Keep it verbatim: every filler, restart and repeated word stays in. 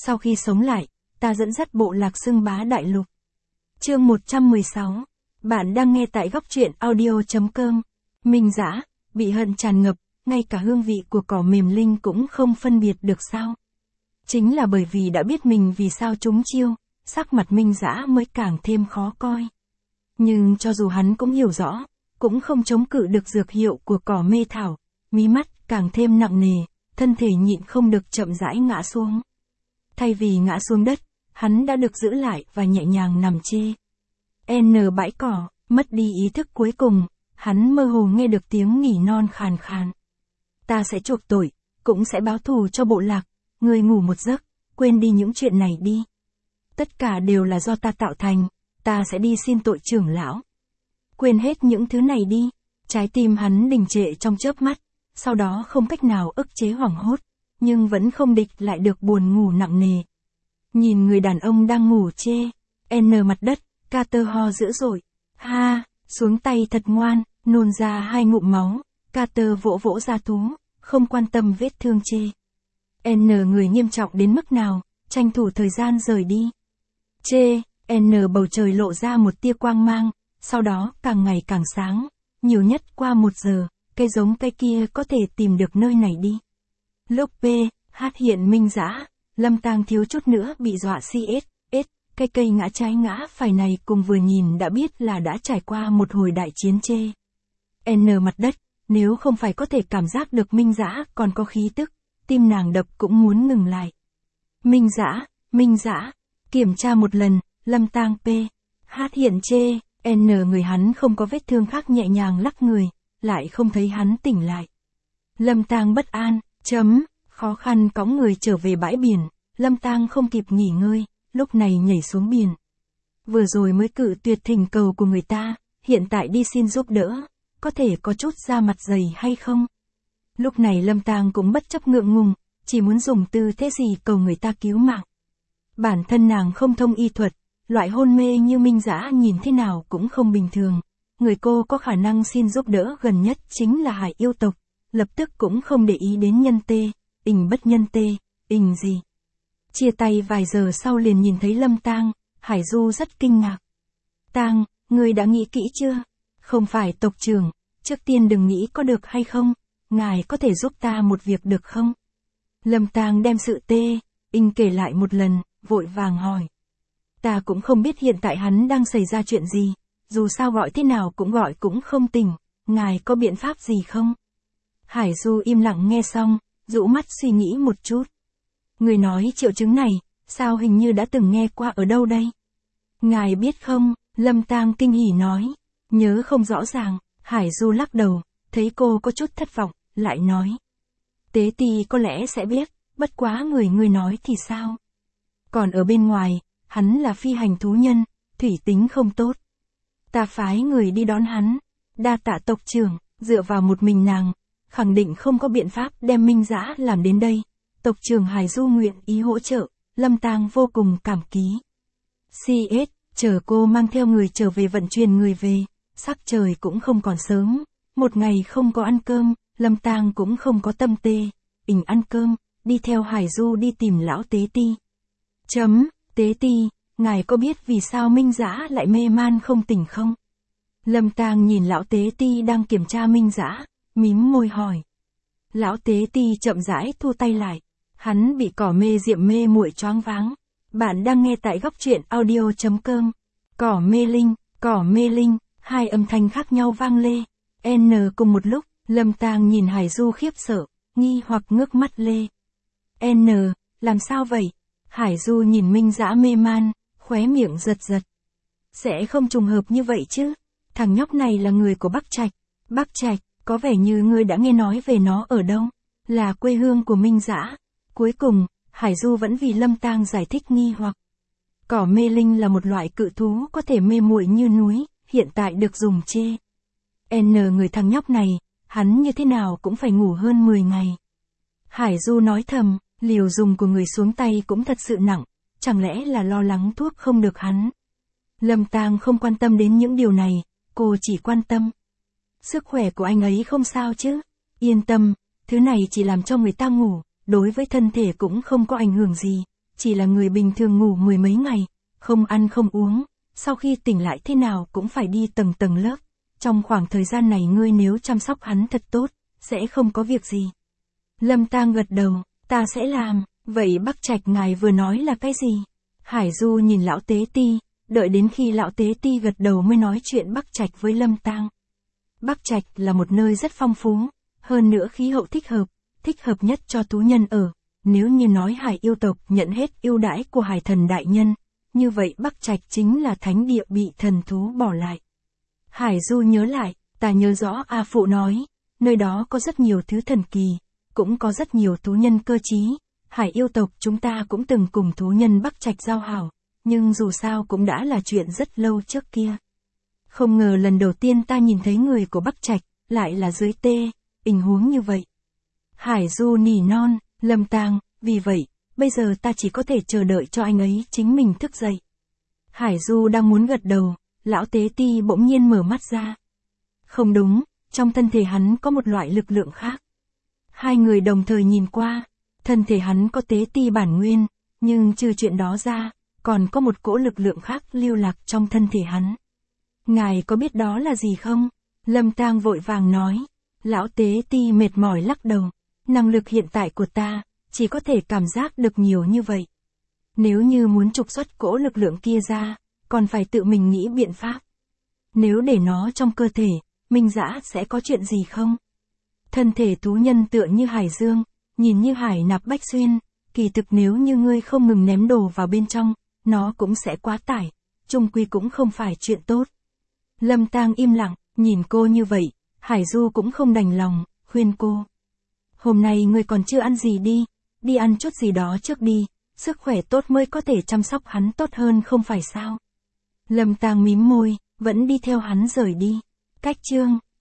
Sau khi sống lại, ta dẫn dắt bộ lạc xưng bá đại lục. Chương một trăm mười sáu. Bạn đang nghe tại góc truyện audio chấm com. Minh Dã, bị hận tràn ngập, ngay cả hương vị của cỏ mềm linh cũng không phân biệt được sao? Chính là bởi vì đã biết mình vì sao trúng chiêu, sắc mặt Minh Dã mới càng thêm khó coi. Nhưng cho dù hắn cũng hiểu rõ, cũng không chống cự được dược hiệu của cỏ mê thảo, mí mắt càng thêm nặng nề, thân thể nhịn không được chậm rãi ngã xuống. Thay vì ngã xuống đất, hắn đã được giữ lại và nhẹ nhàng nằm chê. N bãi cỏ, mất đi ý thức cuối cùng, hắn mơ hồ nghe được tiếng nỉ non khàn khàn. Ta sẽ chuộc tội, cũng sẽ báo thù cho bộ lạc, ngươi ngủ một giấc, quên đi những chuyện này đi. Tất cả đều là do ta tạo thành, ta sẽ đi xin tội trưởng lão. Quên hết những thứ này đi, trái tim hắn đình trệ trong chớp mắt, sau đó không cách nào ức chế hoảng hốt, nhưng vẫn không địch lại được buồn ngủ nặng nề. Nhìn người đàn ông đang ngủ chê, N mặt đất, Carter ho dữ dội, ha, xuống tay thật ngoan, nôn ra hai ngụm máu, Carter vỗ vỗ da thú, không quan tâm vết thương chê. N người nghiêm trọng đến mức nào, tranh thủ thời gian rời đi. Chê, N bầu trời lộ ra một tia quang mang, sau đó càng ngày càng sáng, nhiều nhất qua một giờ, cây giống cây kia có thể tìm được nơi này đi. Lúc P, H hiện Minh Dã, Lâm Tang thiếu chút nữa bị dọa xê ét, S, cây cây ngã trái ngã phải này cùng vừa nhìn đã biết là đã trải qua một hồi đại chiến chê. N mặt đất, nếu không phải có thể cảm giác được Minh Dã còn có khí tức, tim nàng đập cũng muốn ngừng lại. Minh Dã, Minh Dã, kiểm tra một lần, Lâm Tang P, H hiện chê, N người hắn không có vết thương khác nhẹ nhàng lắc người, lại không thấy hắn tỉnh lại. Lâm Tang bất an, chấm, khó khăn cõng người trở về bãi biển, Lâm Tang không kịp nghỉ ngơi, lúc này nhảy xuống biển. Vừa rồi mới cự tuyệt thỉnh cầu của người ta, hiện tại đi xin giúp đỡ, có thể có chút da mặt dày hay không? Lúc này Lâm Tang cũng bất chấp ngượng ngùng, chỉ muốn dùng tư thế gì cầu người ta cứu mạng. Bản thân nàng không thông y thuật, loại hôn mê như Minh Dã nhìn thế nào cũng không bình thường. Người cô có khả năng xin giúp đỡ gần nhất chính là Hải yêu tộc, lập tức cũng không để ý đến nhân tê, ình bất nhân tê, ình gì. Chia tay vài giờ sau liền nhìn thấy Lâm Tang, Hải Du rất kinh ngạc. Tang, ngươi đã nghĩ kỹ chưa? Không phải tộc trưởng, trước tiên đừng nghĩ có được hay không, ngài có thể giúp ta một việc được không? Lâm Tang đem sự tê, ình kể lại một lần, vội vàng hỏi. Ta cũng không biết hiện tại hắn đang xảy ra chuyện gì, dù sao gọi thế nào cũng gọi cũng không tỉnh, ngài có biện pháp gì không? Hải Du im lặng nghe xong, rũ mắt suy nghĩ một chút. Người nói triệu chứng này, sao hình như đã từng nghe qua ở đâu đây? Ngài biết không, Lâm Tang kinh hỉ nói, nhớ không rõ ràng, Hải Du lắc đầu, thấy cô có chút thất vọng, lại nói. Tế Ti có lẽ sẽ biết, bất quá người người nói thì sao? Còn ở bên ngoài, hắn là phi hành thú nhân, thủy tính không tốt. Ta phái người đi đón hắn, đa tạ tộc trưởng, dựa vào một mình nàng, khẳng định không có biện pháp đem Minh Dã làm đến đây. Tộc trưởng Hải Du nguyện ý hỗ trợ, Lâm Tang vô cùng cảm ký. xê ét, chờ cô mang theo người trở về vận chuyển người về, sắc trời cũng không còn sớm, một ngày không có ăn cơm, Lâm Tang cũng không có tâm tê, ình ăn cơm, đi theo Hải Du đi tìm lão Tế Ti. Chấm, Tế Ti, ngài có biết vì sao Minh Dã lại mê man không tỉnh không? Lâm Tang nhìn lão Tế Ti đang kiểm tra Minh Dã, mím môi hỏi. Lão Tế Ti chậm rãi thu tay lại, hắn bị cỏ mê diệm mê muội choáng váng. Bạn đang nghe tại góc truyện audio chấm com. Cỏ mê linh, cỏ mê linh, hai âm thanh khác nhau vang lê. N cùng một lúc, Lâm Tang nhìn Hải Du khiếp sợ, nghi hoặc ngước mắt lê. N, làm sao vậy? Hải Du nhìn Minh Dã mê man, khóe miệng giật giật. Sẽ không trùng hợp như vậy chứ? Thằng nhóc này là người của Bắc Trạch. Bắc Trạch, có vẻ như ngươi đã nghe nói về nó ở đâu? Là quê hương của Minh Dã. Cuối cùng, Hải Du vẫn vì Lâm Tang giải thích nghi hoặc. Cỏ mê linh là một loại cự thú có thể mê muội như núi, hiện tại được dùng chê. N người thằng nhóc này, hắn như thế nào cũng phải ngủ hơn mười ngày. Hải Du nói thầm, liều dùng của người xuống tay cũng thật sự nặng, chẳng lẽ là lo lắng thuốc không được hắn. Lâm Tang không quan tâm đến những điều này, cô chỉ quan tâm. Sức khỏe của anh ấy không sao chứ? Yên tâm, thứ này chỉ làm cho người ta ngủ, đối với thân thể cũng không có ảnh hưởng gì, chỉ là người bình thường ngủ mười mấy ngày, không ăn không uống, sau khi tỉnh lại thế nào cũng phải đi tầng tầng lớp. Trong khoảng thời gian này ngươi nếu chăm sóc hắn thật tốt, sẽ không có việc gì. Lâm Tang gật đầu, ta sẽ làm, vậy Bắc Trạch ngài vừa nói là cái gì? Hải Du nhìn lão tế ti, đợi đến khi lão tế ti gật đầu mới nói chuyện Bắc Trạch với Lâm Tang. Bắc Trạch là một nơi rất phong phú, hơn nữa khí hậu thích hợp, thích hợp nhất cho tú nhân ở. Nếu như nói Hải yêu tộc nhận hết ưu đãi của Hải thần đại nhân, như vậy Bắc Trạch chính là thánh địa bị thần thú bỏ lại. Hải Du nhớ lại, ta nhớ rõ A Phụ nói, nơi đó có rất nhiều thứ thần kỳ, cũng có rất nhiều thú nhân cơ trí. Hải yêu tộc chúng ta cũng từng cùng thú nhân Bắc Trạch giao hảo, nhưng dù sao cũng đã là chuyện rất lâu trước kia. Không ngờ lần đầu tiên ta nhìn thấy người của Bắc Trạch, lại là dưới tê, tình huống như vậy. Hải Du nỉ non, Lâm Tang, vì vậy, bây giờ ta chỉ có thể chờ đợi cho anh ấy chính mình thức dậy. Hải Du đang muốn gật đầu, lão tế ti bỗng nhiên mở mắt ra. Không đúng, trong thân thể hắn có một loại lực lượng khác. Hai người đồng thời nhìn qua, thân thể hắn có tế ti bản nguyên, nhưng trừ chuyện đó ra, còn có một cỗ lực lượng khác lưu lạc trong thân thể hắn. Ngài có biết đó là gì không? Lâm Tang vội vàng nói. Lão tế ti mệt mỏi lắc đầu. Năng lực hiện tại của ta, chỉ có thể cảm giác được nhiều như vậy. Nếu như muốn trục xuất cỗ lực lượng kia ra, còn phải tự mình nghĩ biện pháp. Nếu để nó trong cơ thể, Minh Dã sẽ có chuyện gì không? Thân thể thú nhân tựa như hải dương, nhìn như hải nạp bách xuyên, kỳ thực nếu như ngươi không ngừng ném đồ vào bên trong, nó cũng sẽ quá tải, chung quy cũng không phải chuyện tốt. Lâm Tang im lặng, nhìn cô như vậy, Hải Du cũng không đành lòng, khuyên cô. Hôm nay ngươi còn chưa ăn gì đi, đi ăn chút gì đó trước đi, sức khỏe tốt mới có thể chăm sóc hắn tốt hơn không phải sao. Lâm Tang mím môi, vẫn đi theo hắn rời đi. Cách chương